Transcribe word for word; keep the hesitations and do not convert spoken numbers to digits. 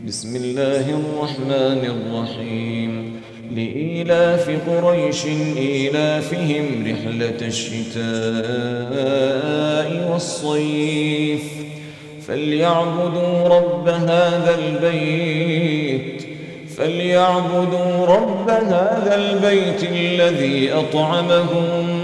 بسم الله الرحمن الرحيم لإيلاف قريش إيلافهم رحلة الشتاء والصيف فليعبدوا رب هذا البيت فليعبدوا رب هذا البيت الذي أطعمهم